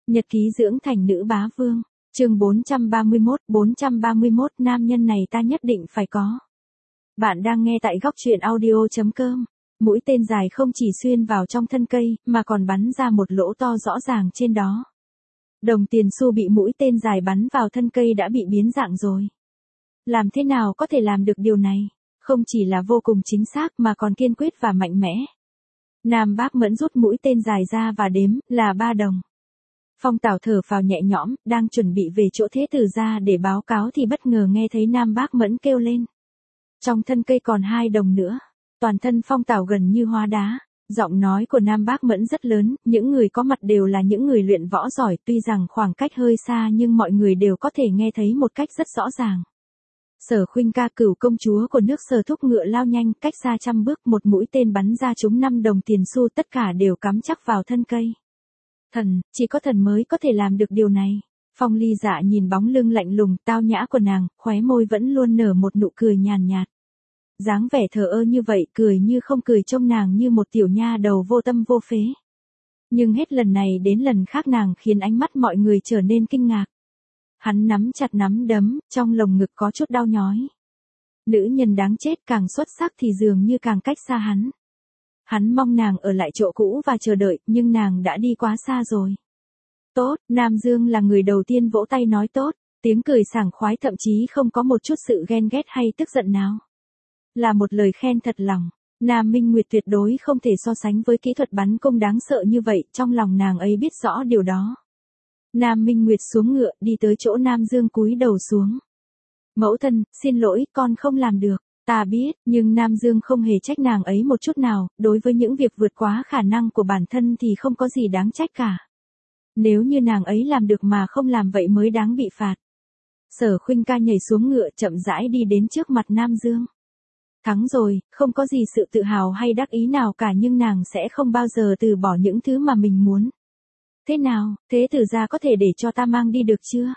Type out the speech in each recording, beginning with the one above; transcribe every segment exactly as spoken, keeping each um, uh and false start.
Nhật ký dưỡng thành nữ bá vương, chương bốn trăm ba mươi mốt, bốn trăm ba mươi mốt nam nhân này ta nhất định phải có. Bạn đang nghe tại góc truyện audio chấm com. Mũi tên dài không chỉ xuyên vào trong thân cây, mà còn bắn ra một lỗ to rõ ràng trên đó. Đồng tiền xu bị mũi tên dài bắn vào thân cây đã bị biến dạng rồi. Làm thế nào có thể làm được điều này? Không chỉ là vô cùng chính xác mà còn kiên quyết và mạnh mẽ. Nam Bác Mẫn rút mũi tên dài ra và đếm, là ba đồng. Phong Tảo thở phào nhẹ nhõm, đang chuẩn bị về chỗ Thế Tử gia để báo cáo thì bất ngờ nghe thấy Nam Bác Mẫn kêu lên. Trong thân cây còn hai đồng nữa. Toàn thân Phong Tảo gần như hóa đá. Giọng nói của Nam Bác Mẫn rất lớn, những người có mặt đều là những người luyện võ giỏi, tuy rằng khoảng cách hơi xa nhưng mọi người đều có thể nghe thấy một cách rất rõ ràng. Sở Khuynh ca, Cửu công chúa của nước Sở thúc ngựa lao nhanh, cách xa trăm bước, một mũi tên bắn ra trúng năm đồng tiền xu, tất cả đều cắm chắc vào thân cây. Thần, chỉ có thần mới có thể làm được điều này. Phong Ly Dạ nhìn bóng lưng lạnh lùng, tao nhã của nàng, khóe môi vẫn luôn nở một nụ cười nhàn nhạt. Dáng vẻ thờ ơ như vậy, cười như không cười, trông nàng như một tiểu nha đầu vô tâm vô phế. Nhưng hết lần này đến lần khác nàng khiến ánh mắt mọi người trở nên kinh ngạc. Hắn nắm chặt nắm đấm, trong lồng ngực có chút đau nhói. Nữ nhân đáng chết càng xuất sắc thì dường như càng cách xa hắn. Hắn mong nàng ở lại chỗ cũ và chờ đợi, nhưng nàng đã đi quá xa rồi. Tốt, Nam Dương là người đầu tiên vỗ tay nói tốt, tiếng cười sảng khoái thậm chí không có một chút sự ghen ghét hay tức giận nào. Là một lời khen thật lòng, Nam Minh Nguyệt tuyệt đối không thể so sánh với kỹ thuật bắn cung đáng sợ như vậy, trong lòng nàng ấy biết rõ điều đó. Nam Minh Nguyệt xuống ngựa, đi tới chỗ Nam Dương cúi đầu xuống. Mẫu thân, xin lỗi, con không làm được. Ta biết, nhưng Nam Dương không hề trách nàng ấy một chút nào, đối với những việc vượt quá khả năng của bản thân thì không có gì đáng trách cả. Nếu như nàng ấy làm được mà không làm vậy mới đáng bị phạt. Sở Khuynh ca nhảy xuống ngựa, chậm rãi đi đến trước mặt Nam Dương. Thắng rồi, không có gì sự tự hào hay đắc ý nào cả, nhưng nàng sẽ không bao giờ từ bỏ những thứ mà mình muốn. Thế nào, Thế Tử gia có thể để cho ta mang đi được chưa?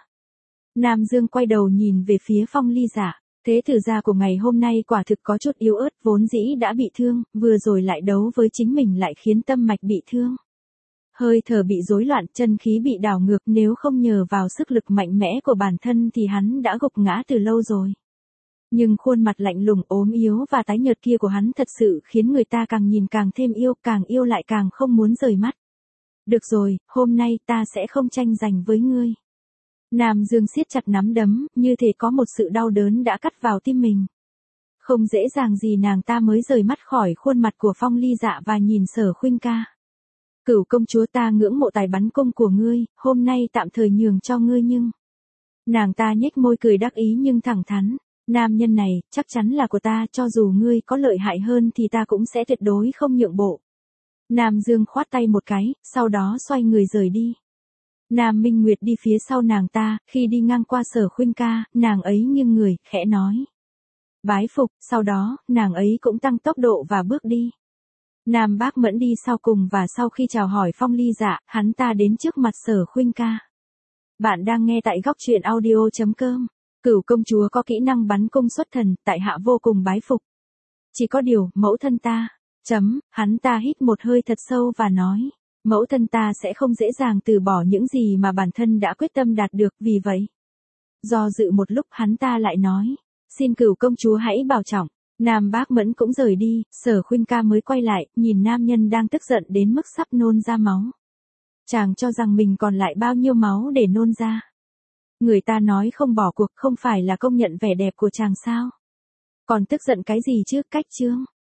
Nam Dương quay đầu nhìn về phía Phong Ly Dạ. Thế Tử gia của ngày hôm nay quả thực có chút yếu ớt, vốn dĩ đã bị thương, vừa rồi lại đấu với chính mình lại khiến tâm mạch bị thương. Hơi thở bị rối loạn, chân khí bị đảo ngược, nếu không nhờ vào sức lực mạnh mẽ của bản thân thì hắn đã gục ngã từ lâu rồi. Nhưng khuôn mặt lạnh lùng, ốm yếu và tái nhợt kia của hắn thật sự khiến người ta càng nhìn càng thêm yêu, càng yêu lại càng không muốn rời mắt. Được rồi, hôm nay ta sẽ không tranh giành với ngươi. Nam Dương siết chặt nắm đấm, như thể có một sự đau đớn đã cắt vào tim mình. Không dễ dàng gì nàng ta mới rời mắt khỏi khuôn mặt của Phong Ly Dạ và nhìn Sở Khuynh ca. Cửu công chúa, ta ngưỡng mộ tài bắn cung của ngươi, hôm nay tạm thời nhường cho ngươi nhưng... Nàng ta nhếch môi cười đắc ý nhưng thẳng thắn. Nam nhân này, chắc chắn là của ta, cho dù ngươi có lợi hại hơn thì ta cũng sẽ tuyệt đối không nhượng bộ. Nam Dương khoát tay một cái, sau đó xoay người rời đi. Nam Minh Nguyệt đi phía sau nàng ta, khi đi ngang qua Sở Khuynh ca, nàng ấy nghiêng người, khẽ nói. Bái phục, sau đó, nàng ấy cũng tăng tốc độ và bước đi. Nam Bác Mẫn đi sau cùng và sau khi chào hỏi Phong Ly Dạ, hắn ta đến trước mặt Sở Khuynh ca. Bạn đang nghe tại góc truyện audio chấm com. Cửu công chúa có kỹ năng bắn cung xuất thần, tại hạ vô cùng bái phục. Chỉ có điều, mẫu thân ta, chấm, hắn ta hít một hơi thật sâu và nói, mẫu thân ta sẽ không dễ dàng từ bỏ những gì mà bản thân đã quyết tâm đạt được, vì vậy. Do dự một lúc hắn ta lại nói, xin cửu công chúa hãy bảo trọng. Nam Bác Mẫn cũng rời đi, Sở Khuynh ca mới quay lại, nhìn nam nhân đang tức giận đến mức sắp nôn ra máu. Chàng cho rằng mình còn lại bao nhiêu máu để nôn ra. Người ta nói không bỏ cuộc không phải là công nhận vẻ đẹp của chàng sao? Còn tức giận cái gì chứ, cách chương.